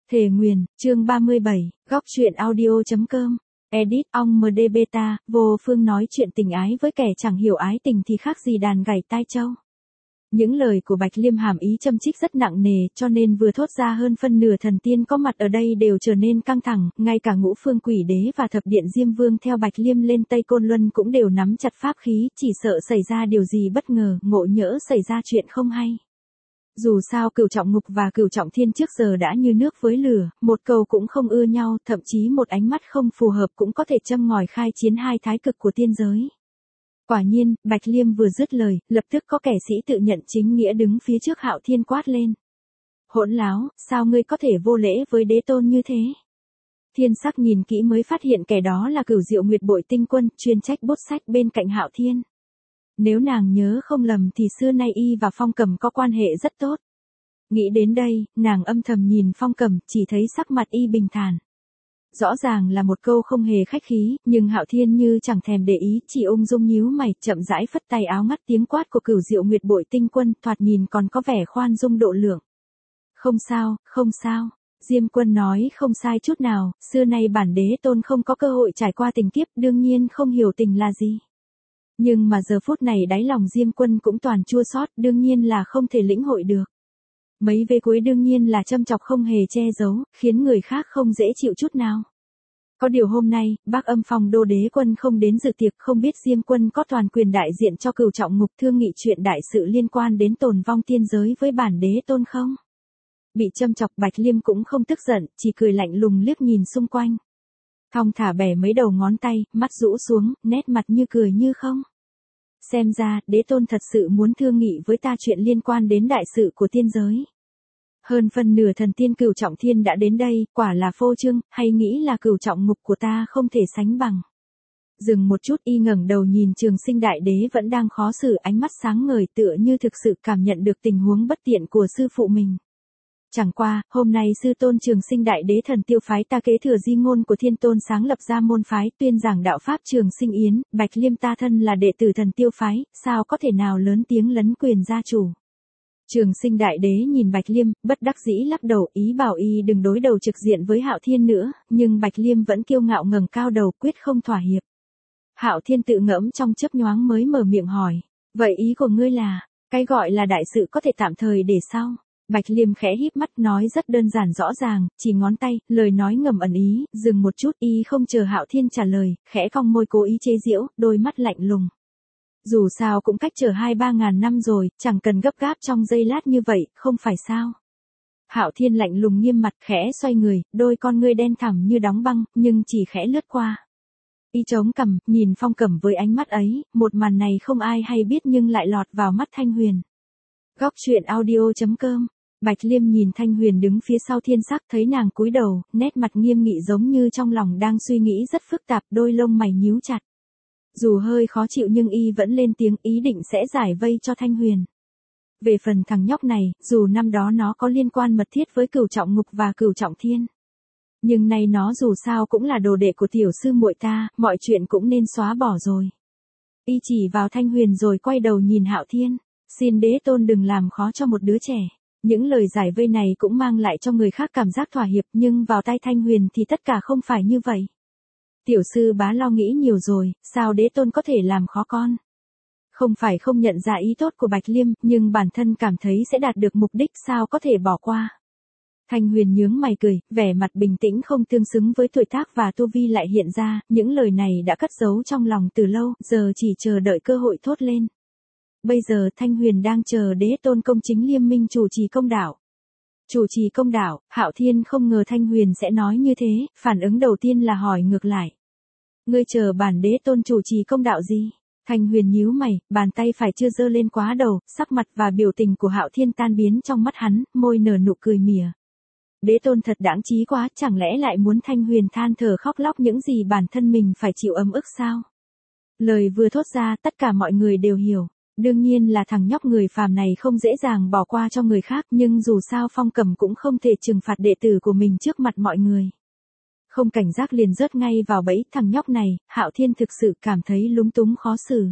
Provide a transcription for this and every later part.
Thề nguyền, chương 37, góc truyện audio.com, edit, ong md beta, vô phương nói chuyện tình ái với kẻ chẳng hiểu ái tình thì khác gì đàn gảy tai trâu. Những lời của Bạch Liêm hàm ý châm chích rất nặng nề, cho nên vừa thốt ra hơn phân nửa thần tiên có mặt ở đây đều trở nên căng thẳng, ngay cả Ngũ Phương Quỷ Đế và Thập Điện Diêm Vương theo Bạch Liêm lên Tây Côn Luân cũng đều nắm chặt pháp khí, chỉ sợ xảy ra điều gì bất ngờ, ngộ nhỡ xảy ra chuyện không hay. Dù sao Cửu Trọng Ngục và Cửu Trọng Thiên trước giờ đã như nước với lửa, một câu cũng không ưa nhau, thậm chí một ánh mắt không phù hợp cũng có thể châm ngòi khai chiến hai thái cực của tiên giới. Quả nhiên, Bạch Liêm vừa dứt lời, lập tức có kẻ sĩ tự nhận chính nghĩa đứng phía trước Hạo Thiên quát lên. Hỗn láo, sao ngươi có thể vô lễ với đế tôn như thế? Thiên Sắc nhìn kỹ mới phát hiện kẻ đó là Cửu Diệu Nguyệt Bội Tinh Quân, chuyên trách bút sách bên cạnh Hạo Thiên. Nếu nàng nhớ không lầm thì xưa nay y và Phong Cầm có quan hệ rất tốt. Nghĩ đến đây, nàng âm thầm nhìn Phong Cầm, chỉ thấy sắc mặt y bình thản. Rõ ràng là một câu không hề khách khí, nhưng Hạo Thiên như chẳng thèm để ý, chỉ ung dung nhíu mày, chậm rãi phất tay áo ngắt tiếng quát của Cửu Diệu Nguyệt Bội Tinh Quân, thoạt nhìn còn có vẻ khoan dung độ lượng. Không sao, không sao. Diêm Quân nói không sai chút nào, xưa nay bản đế tôn không có cơ hội trải qua tình kiếp, đương nhiên không hiểu tình là gì. Nhưng mà giờ phút này đáy lòng Diêm Quân cũng toàn chua xót, đương nhiên là không thể lĩnh hội được. Mấy vế cuối đương nhiên là châm chọc không hề che giấu, khiến người khác không dễ chịu chút nào. Có điều hôm nay, Bác Âm Phong Đô Đế Quân không đến dự tiệc, không biết Diêm Quân có toàn quyền đại diện cho Cửu Trọng Ngục thương nghị chuyện đại sự liên quan đến tồn vong tiên giới với bản đế tôn không? Bị châm chọc Bạch Liêm cũng không tức giận, chỉ cười lạnh lùng liếc nhìn xung quanh. Thong thả bẻ mấy đầu ngón tay, mắt rũ xuống, nét mặt như cười như không. Xem ra, đế tôn thật sự muốn thương nghị với ta chuyện liên quan đến đại sự của tiên giới. Hơn phân nửa thần tiên Cửu Trọng Thiên đã đến đây, quả là phô trương, hay nghĩ là Cửu Trọng Ngục của ta không thể sánh bằng. Dừng một chút y ngẩng đầu nhìn Trường Sinh Đại Đế vẫn đang khó xử, ánh mắt sáng ngời tựa như thực sự cảm nhận được tình huống bất tiện của sư phụ mình. Chẳng qua, hôm nay sư tôn Trường Sinh Đại Đế Thần Tiêu phái ta kế thừa di ngôn của Thiên Tôn sáng lập ra môn phái, tuyên giảng đạo pháp Trường Sinh Yến, Bạch Liêm ta thân là đệ tử Thần Tiêu phái, sao có thể nào lớn tiếng lấn quyền gia chủ. Trường Sinh Đại Đế nhìn Bạch Liêm, bất đắc dĩ lắc đầu, ý bảo y đừng đối đầu trực diện với Hạo Thiên nữa, nhưng Bạch Liêm vẫn kiêu ngạo ngẩng cao đầu, quyết không thỏa hiệp. Hạo Thiên tự ngẫm trong chớp nhoáng mới mở miệng hỏi, vậy ý của ngươi là, cái gọi là đại sự có thể tạm thời để sau? Bạch Liêm khẽ híp mắt nói rất đơn giản rõ ràng, chỉ ngón tay, lời nói ngầm ẩn ý, dừng một chút, y không chờ Hạo Thiên trả lời, khẽ cong môi cố ý chế giễu, đôi mắt lạnh lùng. Dù sao cũng cách chờ 2-3 ngàn năm rồi, chẳng cần gấp gáp trong giây lát như vậy, không phải sao? Hạo Thiên lạnh lùng nghiêm mặt, khẽ xoay người, đôi con ngươi đen thẳm như đóng băng, nhưng chỉ khẽ lướt qua. Y chống cằm, nhìn Phong Cẩm với ánh mắt ấy, một màn này không ai hay biết nhưng lại lọt vào mắt Thanh Huyền. Góc truyện audio.com. Bạch Liêm nhìn Thanh Huyền đứng phía sau Thiên Sắc, thấy nàng cúi đầu, nét mặt nghiêm nghị giống như trong lòng đang suy nghĩ rất phức tạp, đôi lông mày nhíu chặt. Dù hơi khó chịu nhưng y vẫn lên tiếng, ý định sẽ giải vây cho Thanh Huyền. Về phần thằng nhóc này, dù năm đó nó có liên quan mật thiết với Cửu Trọng Ngục và Cửu Trọng Thiên, nhưng nay nó dù sao cũng là đồ đệ của tiểu sư muội ta, mọi chuyện cũng nên xóa bỏ rồi. Y chỉ vào Thanh Huyền rồi quay đầu nhìn Hạo Thiên, xin đế tôn đừng làm khó cho một đứa trẻ. Những lời giải vây này cũng mang lại cho người khác cảm giác thỏa hiệp, nhưng vào tay Thanh Huyền thì tất cả không phải như vậy. Tiểu sư bá lo nghĩ nhiều rồi, sao đế tôn có thể làm khó con? Không phải không nhận ra ý tốt của Bạch Liêm, nhưng bản thân cảm thấy sẽ đạt được mục đích, sao có thể bỏ qua. Thanh Huyền nhướng mày cười, vẻ mặt bình tĩnh không tương xứng với tuổi tác và tu vi lại hiện ra, những lời này đã cất giấu trong lòng từ lâu, giờ chỉ chờ đợi cơ hội thốt lên. Bây giờ Thanh Huyền đang chờ đế tôn công chính liêm minh chủ trì công đạo. Chủ trì công đạo, Hạo Thiên không ngờ Thanh Huyền sẽ nói như thế, phản ứng đầu tiên là hỏi ngược lại. Ngươi chờ bản đế tôn chủ trì công đạo gì? Thanh Huyền nhíu mày, bàn tay phải chưa giơ lên quá đầu, sắc mặt và biểu tình của Hạo Thiên tan biến trong mắt hắn, môi nở nụ cười mỉa. Đế tôn thật đãng trí quá, chẳng lẽ lại muốn Thanh Huyền than thở khóc lóc những gì bản thân mình phải chịu ấm ức sao? Lời vừa thốt ra, tất cả mọi người đều hiểu. Đương nhiên là thằng nhóc người phàm này không dễ dàng bỏ qua cho người khác, nhưng dù sao Phong Cẩm cũng không thể trừng phạt đệ tử của mình trước mặt mọi người. Không cảnh giác liền rớt ngay vào bẫy thằng nhóc này, Hạo Thiên thực sự cảm thấy lúng túng khó xử.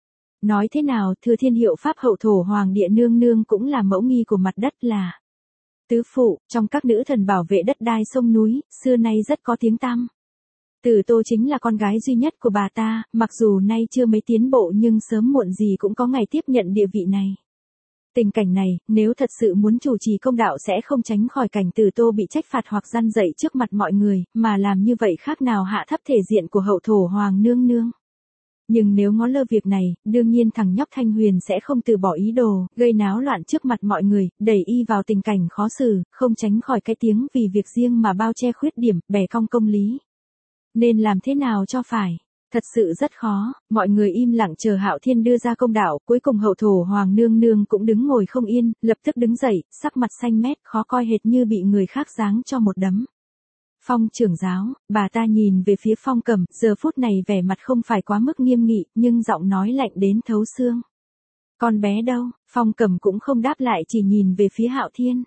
Nói thế nào, Thừa Thiên Hiệu Pháp Hậu Thổ Hoàng Địa Nương Nương cũng là mẫu nghi của mặt đất là. Tứ phụ, trong các nữ thần bảo vệ đất đai sông núi, xưa nay rất có tiếng tăm. Từ Tô chính là con gái duy nhất của bà ta, mặc dù nay chưa mấy tiến bộ nhưng sớm muộn gì cũng có ngày tiếp nhận địa vị này. Tình cảnh này, nếu thật sự muốn chủ trì công đạo sẽ không tránh khỏi cảnh Từ Tô bị trách phạt hoặc răn dạy trước mặt mọi người, mà làm như vậy khác nào hạ thấp thể diện của hậu thổ hoàng nương nương. Nhưng nếu ngó lơ việc này, đương nhiên thằng nhóc Thanh Huyền sẽ không từ bỏ ý đồ, gây náo loạn trước mặt mọi người, đẩy y vào tình cảnh khó xử, không tránh khỏi cái tiếng vì việc riêng mà bao che khuyết điểm, bẻ cong công lý. Nên làm thế nào cho phải? Thật sự rất khó, mọi người im lặng chờ Hạo Thiên đưa ra công đạo, cuối cùng hậu thổ hoàng nương nương cũng đứng ngồi không yên, lập tức đứng dậy, sắc mặt xanh mét, khó coi hệt như bị người khác giáng cho một đấm. Phong trưởng giáo, bà ta nhìn về phía Phong Cẩm, giờ phút này vẻ mặt không phải quá mức nghiêm nghị, nhưng giọng nói lạnh đến thấu xương. Con bé đâu? Phong Cẩm cũng không đáp lại, chỉ nhìn về phía Hạo Thiên.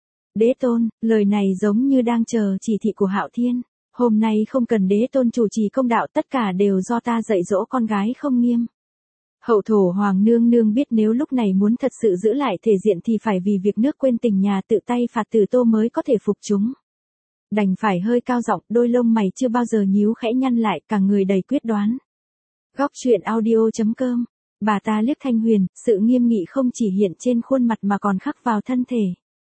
Đế tôn, lời này giống như đang chờ chỉ thị của Hạo Thiên. Hôm nay không cần đế tôn chủ trì công đạo, tất cả đều do ta dạy dỗ con gái không nghiêm. Hậu thổ hoàng nương nương biết nếu lúc này muốn thật sự giữ lại thể diện thì phải vì việc nước quên tình nhà tự tay phạt Từ Tô mới có thể phục chúng. Đành phải hơi cao giọng, đôi lông mày chưa bao giờ nhíu khẽ nhăn lại, cả người đầy quyết đoán. Góc truyện audio.com. Bà ta liếc Thanh Huyền, sự nghiêm nghị không chỉ hiện trên khuôn mặt mà còn khắc vào thân thể.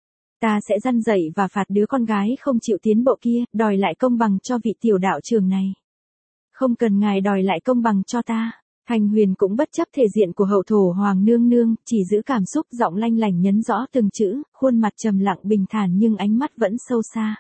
Ta sẽ răn dạy và phạt đứa con gái không chịu tiến bộ kia, đòi lại công bằng cho vị tiểu đạo trưởng này. Không cần ngài đòi lại công bằng cho ta. Thanh Huyền cũng bất chấp thể diện của hậu thổ hoàng nương nương, chỉ giữ cảm xúc, giọng lanh lảnh nhấn rõ từng chữ, khuôn mặt trầm lặng bình thản nhưng ánh mắt vẫn sâu xa.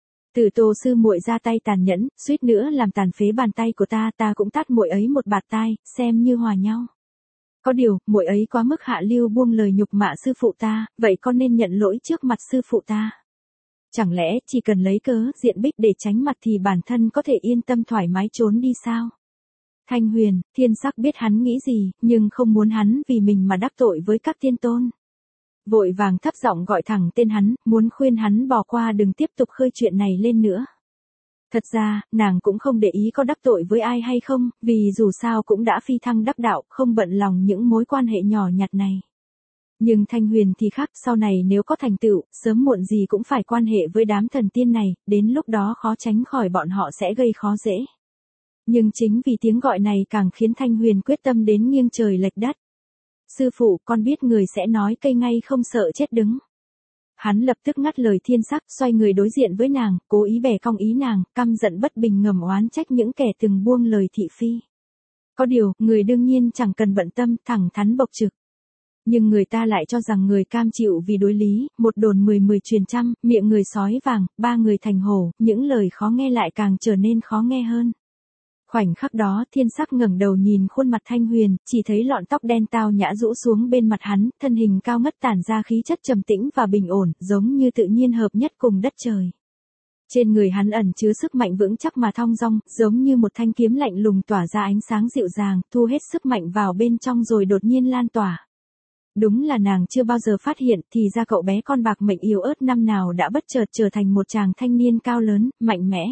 Từ Tô sư muội ra tay tàn nhẫn, suýt nữa làm tàn phế bàn tay của ta, ta cũng tát muội ấy một bạt tai, xem như hòa nhau. Có điều, muội ấy quá mức hạ lưu, buông lời nhục mạ sư phụ ta, vậy con nên nhận lỗi trước mặt sư phụ ta. Chẳng lẽ chỉ cần lấy cớ diện bích để tránh mặt thì bản thân có thể yên tâm thoải mái trốn đi sao? Thanh Huyền, Thiên Sắc biết hắn nghĩ gì, nhưng không muốn hắn vì mình mà đắc tội với các tiên tôn. Vội vàng thấp giọng gọi thẳng tên hắn, muốn khuyên hắn bỏ qua, đừng tiếp tục khơi chuyện này lên nữa. Thật ra, nàng cũng không để ý có đắc tội với ai hay không, vì dù sao cũng đã phi thăng đắc đạo, không bận lòng những mối quan hệ nhỏ nhặt này. Nhưng Thanh Huyền thì khác, sau này nếu có thành tựu, sớm muộn gì cũng phải quan hệ với đám thần tiên này, đến lúc đó khó tránh khỏi bọn họ sẽ gây khó dễ. Nhưng chính vì tiếng gọi này càng khiến Thanh Huyền quyết tâm đến nghiêng trời lệch đất. Sư phụ, con biết người sẽ nói cây ngay không sợ chết đứng. Hắn lập tức ngắt lời Thiên Sắc, xoay người đối diện với nàng, cố ý bẻ cong ý nàng, căm giận bất bình ngầm oán trách những kẻ từng buông lời thị phi. Có điều, người đương nhiên chẳng cần bận tâm, thẳng thắn bộc trực. Nhưng người ta lại cho rằng người cam chịu vì đối lý, một đồn 10 truyền trăm, miệng người sói vàng, ba người thành hổ, những lời khó nghe lại càng trở nên khó nghe hơn. Khoảnh khắc đó, Thiên Sắc ngẩng đầu nhìn khuôn mặt Thanh Huyền, chỉ thấy lọn tóc đen tao nhã rũ xuống bên mặt hắn, thân hình cao ngất tản ra khí chất trầm tĩnh và bình ổn, giống như tự nhiên hợp nhất cùng đất trời. Trên người hắn ẩn chứa sức mạnh vững chắc mà thong dong, giống như một thanh kiếm lạnh lùng tỏa ra ánh sáng dịu dàng, thu hết sức mạnh vào bên trong rồi đột nhiên lan tỏa. Đúng là nàng chưa bao giờ phát hiện, thì ra cậu bé con bạc mệnh yếu ớt năm nào đã bất chợt trở thành một chàng thanh niên cao lớn, mạnh mẽ.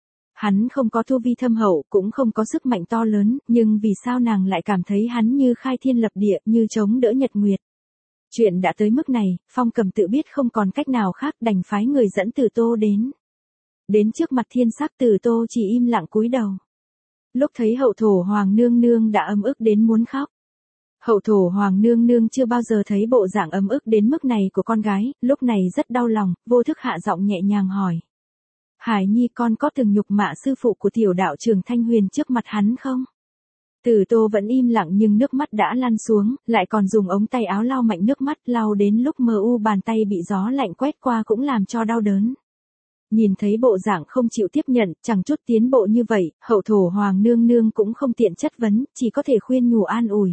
Hắn không có tu vi thâm hậu, cũng không có sức mạnh to lớn, nhưng vì sao nàng lại cảm thấy hắn như khai thiên lập địa, như chống đỡ nhật nguyệt. Chuyện đã tới mức này, Phong Cầm tự biết không còn cách nào khác, đành phái người dẫn Từ Tô đến. Đến trước mặt Thiên Sắc, Từ Tô chỉ im lặng cúi đầu. Lúc thấy hậu thổ hoàng nương nương đã ấm ức đến muốn khóc. Hậu thổ hoàng nương nương chưa bao giờ thấy bộ dạng ấm ức đến mức này của con gái, lúc này rất đau lòng, vô thức hạ giọng nhẹ nhàng hỏi. Hải Nhi, con có từng nhục mạ sư phụ của tiểu đạo trưởng Thanh Huyền trước mặt hắn không? Từ Tô vẫn im lặng nhưng nước mắt đã lăn xuống, lại còn dùng ống tay áo lau mạnh nước mắt, lau đến lúc mờ u bàn tay bị gió lạnh quét qua cũng làm cho đau đớn. Nhìn thấy bộ dạng không chịu tiếp nhận, chẳng chút tiến bộ như vậy, hậu thổ hoàng nương nương cũng không tiện chất vấn, chỉ có thể khuyên nhủ an ủi.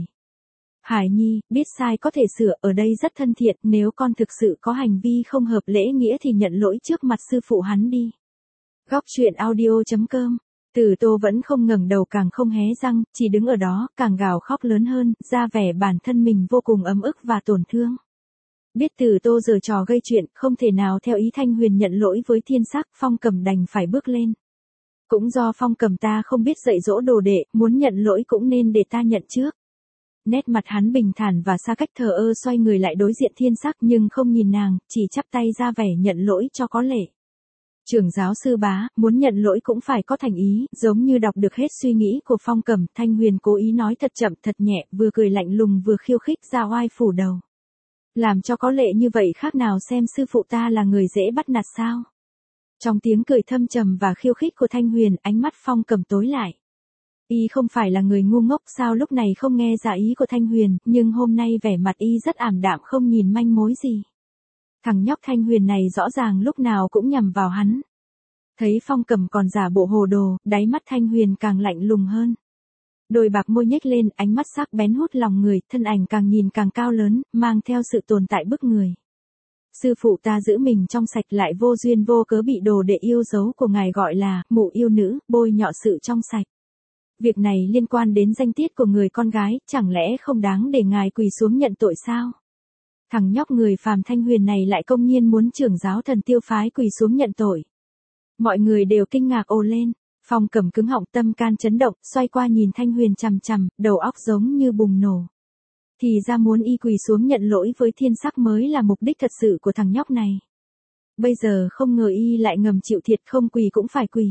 Hải Nhi, biết sai có thể sửa, ở đây rất thân thiện, nếu con thực sự có hành vi không hợp lễ nghĩa thì nhận lỗi trước mặt sư phụ hắn đi. Góc truyện audio.com. Từ Tô vẫn không ngẩng đầu, càng không hé răng, chỉ đứng ở đó, càng gào khóc lớn hơn, ra vẻ bản thân mình vô cùng ấm ức và tổn thương. Biết Từ Tô giở trò gây chuyện, không thể nào theo ý Thanh Huyền nhận lỗi với Thiên Sắc, Phong Cầm đành phải bước lên. Cũng do Phong Cầm ta không biết dạy dỗ đồ đệ, muốn nhận lỗi cũng nên để ta nhận trước. Nét mặt hắn bình thản và xa cách thờ ơ, xoay người lại đối diện Thiên Sắc nhưng không nhìn nàng, chỉ chắp tay ra vẻ nhận lỗi cho có lệ. Trưởng giáo sư bá, muốn nhận lỗi cũng phải có thành ý, giống như đọc được hết suy nghĩ của Phong Cẩm, Thanh Huyền cố ý nói thật chậm thật nhẹ, vừa cười lạnh lùng vừa khiêu khích ra oai phủ đầu. Làm cho có lệ như vậy khác nào xem sư phụ ta là người dễ bắt nạt sao? Trong tiếng cười thâm trầm và khiêu khích của Thanh Huyền, ánh mắt Phong Cẩm tối lại. Y không phải là người ngu ngốc sao lúc này không nghe ra ý của Thanh Huyền, nhưng hôm nay vẻ mặt y rất ảm đạm không nhìn manh mối gì. Thằng nhóc Thanh Huyền này rõ ràng lúc nào cũng nhằm vào hắn. Thấy Phong Cẩm còn giả bộ hồ đồ, đáy mắt Thanh Huyền càng lạnh lùng hơn. Đôi bạc môi nhếch lên, ánh mắt sắc bén hút lòng người, thân ảnh càng nhìn càng cao lớn, mang theo sự tồn tại bức người. Sư phụ ta giữ mình trong sạch lại vô duyên vô cớ bị đồ đệ yêu dấu của ngài gọi là mụ yêu nữ, bôi nhọ sự trong sạch. Việc này liên quan đến danh tiết của người con gái, chẳng lẽ không đáng để ngài quỳ xuống nhận tội sao? Thằng nhóc người phàm Thanh Huyền này lại công nhiên muốn trưởng giáo Thần Tiêu phái quỳ xuống nhận tội. Mọi người đều kinh ngạc ồ lên. Phong Cẩm cứng họng, tâm can chấn động, xoay qua nhìn Thanh Huyền chằm chằm, đầu óc giống như bùng nổ. Thì ra muốn y quỳ xuống nhận lỗi với Thiên Sắc mới là mục đích thật sự của thằng nhóc này. Bây giờ không ngờ y lại ngầm chịu thiệt, không quỳ cũng phải quỳ.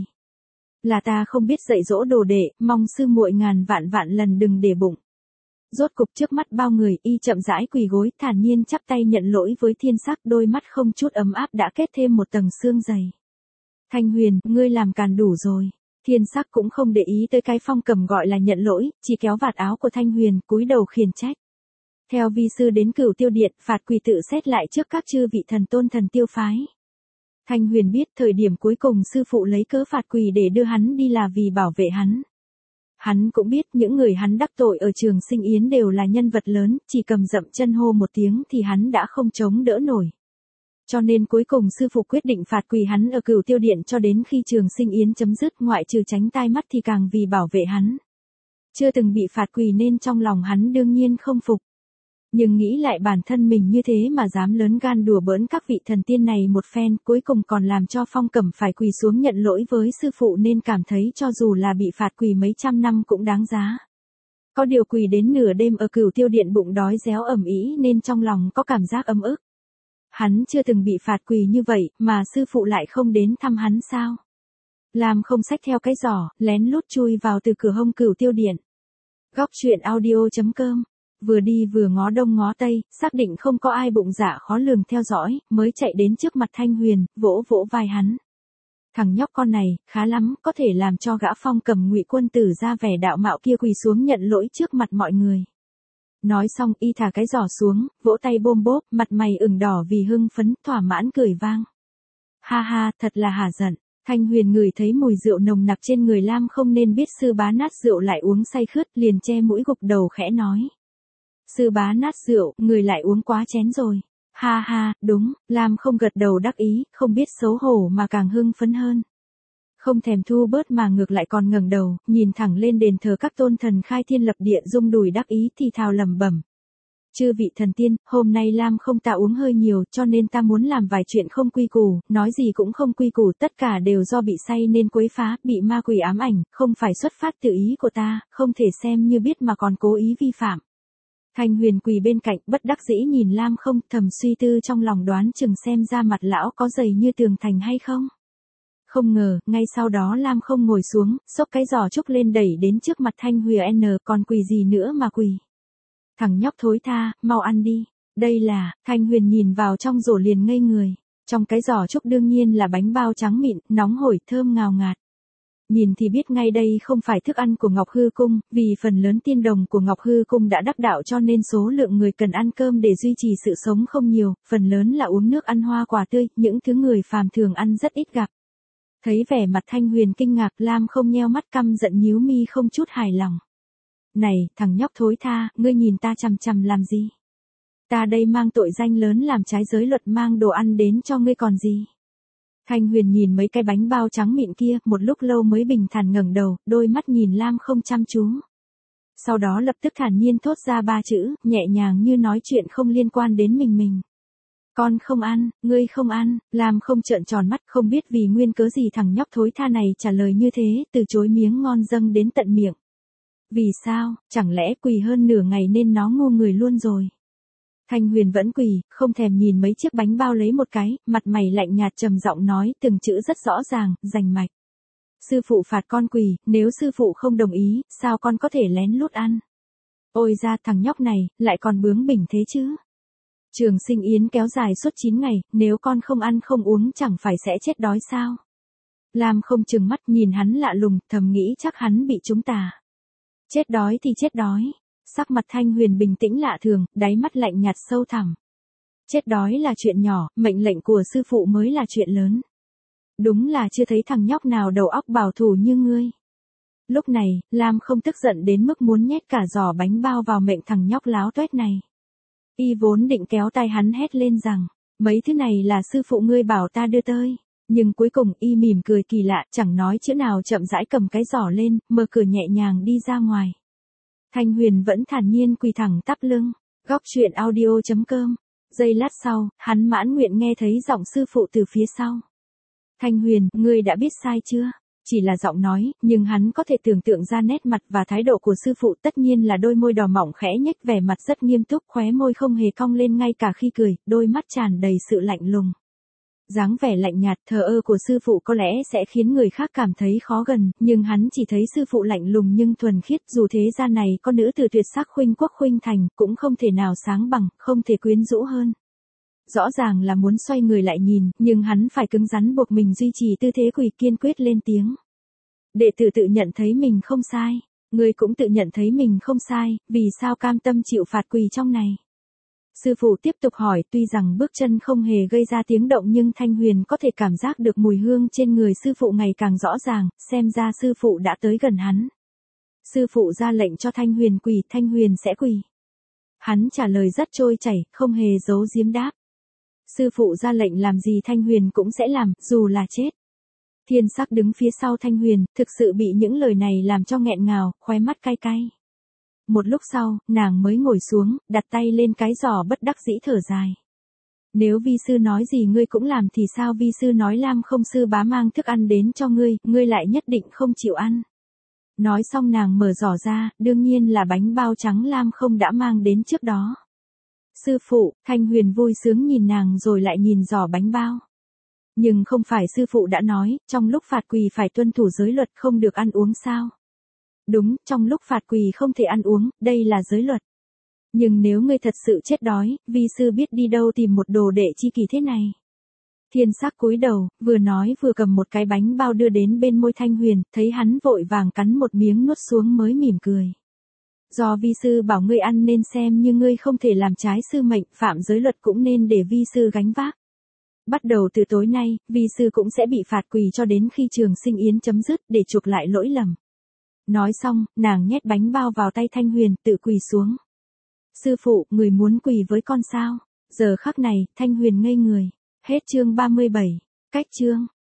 Là ta không biết dạy dỗ đồ đệ, mong sư muội ngàn vạn lần đừng để bụng. Rốt cục trước mắt bao người, y chậm rãi quỳ gối, thản nhiên chắp tay nhận lỗi với Thiên Sắc, đôi mắt không chút ấm áp đã kết thêm một tầng xương dày. Thanh Huyền, ngươi làm càn đủ rồi. Thiên Sắc cũng không để ý tới cái Phong Cẩm gọi là nhận lỗi, chỉ kéo vạt áo của Thanh Huyền, cúi đầu khiển trách. Theo vi sư đến Cửu Tiêu Điện, phạt quỳ tự xét lại trước các chư vị thần tôn Thần Tiêu phái. Thanh Huyền biết thời điểm cuối cùng sư phụ lấy cớ phạt quỳ để đưa hắn đi là vì bảo vệ hắn. Hắn cũng biết những người hắn đắc tội ở Trường Sinh Yến đều là nhân vật lớn, chỉ cầm dậm chân hô một tiếng thì hắn đã không chống đỡ nổi. Cho nên cuối cùng sư phụ quyết định phạt quỳ hắn ở Cửu Tiêu Điện cho đến khi Trường Sinh Yến chấm dứt, ngoại trừ tránh tai mắt thì càng vì bảo vệ hắn. Chưa từng bị phạt quỳ nên trong lòng hắn đương nhiên không phục. Nhưng nghĩ lại bản thân mình như thế mà dám lớn gan đùa bỡn các vị thần tiên này một phen, cuối cùng còn làm cho Phong Cẩm phải quỳ xuống nhận lỗi với sư phụ, nên cảm thấy cho dù là bị phạt quỳ mấy trăm năm cũng đáng giá. Có điều quỳ đến nửa đêm ở Cửu Tiêu Điện bụng đói réo ẩm ĩ nên trong lòng có cảm giác ấm ức. Hắn chưa từng bị phạt quỳ như vậy, mà sư phụ lại không đến thăm hắn sao? Làm không xách theo cái giỏ, lén lút chui vào từ cửa hông Cửu Tiêu Điện. Góc truyện audio.com. Vừa đi vừa ngó đông ngó tây, xác định không có ai bụng dạ khó lường theo dõi, mới chạy đến trước mặt Thanh Huyền, vỗ vỗ vai hắn. Thằng nhóc con này, khá lắm, có thể làm cho gã Phong Cẩm Ngụy quân tử ra vẻ đạo mạo kia quỳ xuống nhận lỗi trước mặt mọi người. Nói xong y thả cái giỏ xuống, vỗ tay bôm bốp, mặt mày ửng đỏ vì hưng phấn, thỏa mãn cười vang. Ha ha, thật là hả giận. Thanh Huyền ngửi thấy mùi rượu nồng nặc trên người Lam, không nên biết sư bá nát rượu lại uống say khướt, liền che mũi gục đầu khẽ nói. Sư bá nát rượu, người lại uống quá chén rồi. Ha ha, đúng, Lam không gật đầu đắc ý, không biết xấu hổ mà càng hưng phấn hơn. Không thèm thu bớt mà ngược lại còn ngẩng đầu, nhìn thẳng lên đền thờ các tôn thần khai thiên lập địa, rung đùi đắc ý thì thào lẩm bẩm. Chư vị thần tiên, hôm nay Lam không ta uống hơi nhiều cho nên ta muốn làm vài chuyện không quy củ, nói gì cũng không quy củ, tất cả đều do bị say nên quấy phá, bị ma quỷ ám ảnh, không phải xuất phát từ ý của ta, không thể xem như biết mà còn cố ý vi phạm. Thanh Huyền quỳ bên cạnh, bất đắc dĩ nhìn Lam không, thầm suy tư trong lòng đoán chừng xem ra mặt lão có dày như tường thành hay không. Không ngờ, ngay sau đó Lam không ngồi xuống, xốc cái giỏ trúc lên đẩy đến trước mặt Thanh Huyền, còn quỳ gì nữa mà quỳ. Thằng nhóc thối tha, mau ăn đi. Đây là, Thanh Huyền nhìn vào trong rổ liền ngây người. Trong cái giỏ trúc đương nhiên là bánh bao trắng mịn, nóng hổi, thơm ngào ngạt. Nhìn thì biết ngay đây không phải thức ăn của Ngọc Hư Cung, vì phần lớn tiên đồng của Ngọc Hư Cung đã đắc đạo cho nên số lượng người cần ăn cơm để duy trì sự sống không nhiều, phần lớn là uống nước ăn hoa quả tươi, những thứ người phàm thường ăn rất ít gặp. Thấy vẻ mặt Thanh Huyền kinh ngạc, Lam không nheo mắt, căm giận nhíu mi không chút hài lòng. Này, thằng nhóc thối tha, ngươi nhìn ta chằm chằm làm gì? Ta đây mang tội danh lớn làm trái giới luật, mang đồ ăn đến cho ngươi còn gì? Thanh Huyền nhìn mấy cái bánh bao trắng mịn kia, một lúc lâu mới bình thản ngẩng đầu, đôi mắt nhìn Lam không chăm chú. Sau đó lập tức thản nhiên thốt ra 3 chữ, nhẹ nhàng như nói chuyện không liên quan đến mình. Con không ăn, ngươi không ăn. Lam không trợn tròn mắt, không biết vì nguyên cớ gì thằng nhóc thối tha này trả lời như thế, từ chối miếng ngon dâng đến tận miệng. Vì sao, chẳng lẽ quỳ hơn nửa ngày nên nó ngu người luôn rồi. Thanh Huyền vẫn quỳ, không thèm nhìn mấy chiếc bánh bao lấy một cái, mặt mày lạnh nhạt trầm giọng nói từng chữ rất rõ ràng, rành mạch. Sư phụ phạt con quỳ, nếu sư phụ không đồng ý, sao con có thể lén lút ăn? Ôi ra thằng nhóc này, lại còn bướng bỉnh thế chứ. Trường sinh yến kéo dài suốt 9 ngày, nếu con không ăn không uống chẳng phải sẽ chết đói sao? Lam không chừng mắt nhìn hắn lạ lùng, thầm nghĩ chắc hắn bị trúng tà. Chết đói thì chết đói. Sắc mặt Thanh Huyền bình tĩnh lạ thường, đáy mắt lạnh nhạt sâu thẳm. Chết đói là chuyện nhỏ, mệnh lệnh của sư phụ mới là chuyện lớn. Đúng là chưa thấy thằng nhóc nào đầu óc bảo thủ như ngươi. Lúc này, Lam không tức giận đến mức muốn nhét cả giỏ bánh bao vào miệng thằng nhóc láo tuét này. Y vốn định kéo tay hắn hét lên rằng, mấy thứ này là sư phụ ngươi bảo ta đưa tới. Nhưng cuối cùng Y mỉm cười kỳ lạ, chẳng nói chữ nào chậm rãi cầm cái giỏ lên, mở cửa nhẹ nhàng đi ra ngoài. Thanh Huyền vẫn thản nhiên quỳ thẳng tắp lưng. Góc truyện audio.com. Giây lát sau, hắn mãn nguyện nghe thấy giọng sư phụ từ phía sau. Thanh Huyền, ngươi đã biết sai chưa? Chỉ là giọng nói, nhưng hắn có thể tưởng tượng ra nét mặt và thái độ của sư phụ, tất nhiên là đôi môi đỏ mọng khẽ nhếch, vẻ mặt rất nghiêm túc, khóe môi không hề cong lên ngay cả khi cười, đôi mắt tràn đầy sự lạnh lùng. Dáng vẻ lạnh nhạt thờ ơ của sư phụ có lẽ sẽ khiến người khác cảm thấy khó gần, nhưng hắn chỉ thấy sư phụ lạnh lùng nhưng thuần khiết, dù thế gian này có nữ tử tuyệt sắc khuynh quốc khuynh thành, cũng không thể nào sáng bằng, không thể quyến rũ hơn. Rõ ràng là muốn xoay người lại nhìn, nhưng hắn phải cứng rắn buộc mình duy trì tư thế quỳ, kiên quyết lên tiếng. Đệ tử tự nhận thấy mình không sai, ngươi cũng tự nhận thấy mình không sai, vì sao cam tâm chịu phạt quỳ trong này? Sư phụ tiếp tục hỏi, tuy rằng bước chân không hề gây ra tiếng động nhưng Thanh Huyền có thể cảm giác được mùi hương trên người sư phụ ngày càng rõ ràng, xem ra sư phụ đã tới gần hắn. Sư phụ ra lệnh cho Thanh Huyền quỳ, Thanh Huyền sẽ quỳ. Hắn trả lời rất trôi chảy, không hề giấu giếm đáp. Sư phụ ra lệnh làm gì Thanh Huyền cũng sẽ làm, dù là chết. Thiên Sắc đứng phía sau Thanh Huyền, thực sự bị những lời này làm cho nghẹn ngào, khóe mắt cay cay. Một lúc sau, nàng mới ngồi xuống, đặt tay lên cái giỏ bất đắc dĩ thở dài. Nếu vi sư nói gì ngươi cũng làm thì sao vi sư nói Lam không sư bá mang thức ăn đến cho ngươi lại nhất định không chịu ăn. Nói xong nàng mở giỏ ra, đương nhiên là bánh bao trắng Lam không đã mang đến trước đó. Sư phụ, Thanh Huyền vui sướng nhìn nàng rồi lại nhìn giỏ bánh bao. Nhưng không phải sư phụ đã nói, trong lúc phạt quỳ phải tuân thủ giới luật không được ăn uống sao? Đúng, trong lúc phạt quỳ không thể ăn uống, đây là giới luật. Nhưng nếu ngươi thật sự chết đói, vi sư biết đi đâu tìm một đồ đệ chi kỳ thế này. Thiên Sắc cúi đầu, vừa nói vừa cầm một cái bánh bao đưa đến bên môi Thanh Huyền, thấy hắn vội vàng cắn một miếng nuốt xuống mới mỉm cười. Do vi sư bảo ngươi ăn nên xem như ngươi không thể làm trái sư mệnh, phạm giới luật cũng nên để vi sư gánh vác. Bắt đầu từ tối nay, vi sư cũng sẽ bị phạt quỳ cho đến khi trường sinh yến chấm dứt để chuộc lại lỗi lầm. Nói xong, nàng nhét bánh bao vào tay Thanh Huyền, tự quỳ xuống. Sư phụ, người muốn quỳ với con sao? Giờ khắc này, Thanh Huyền ngây người. Hết chương 37. Cách chương.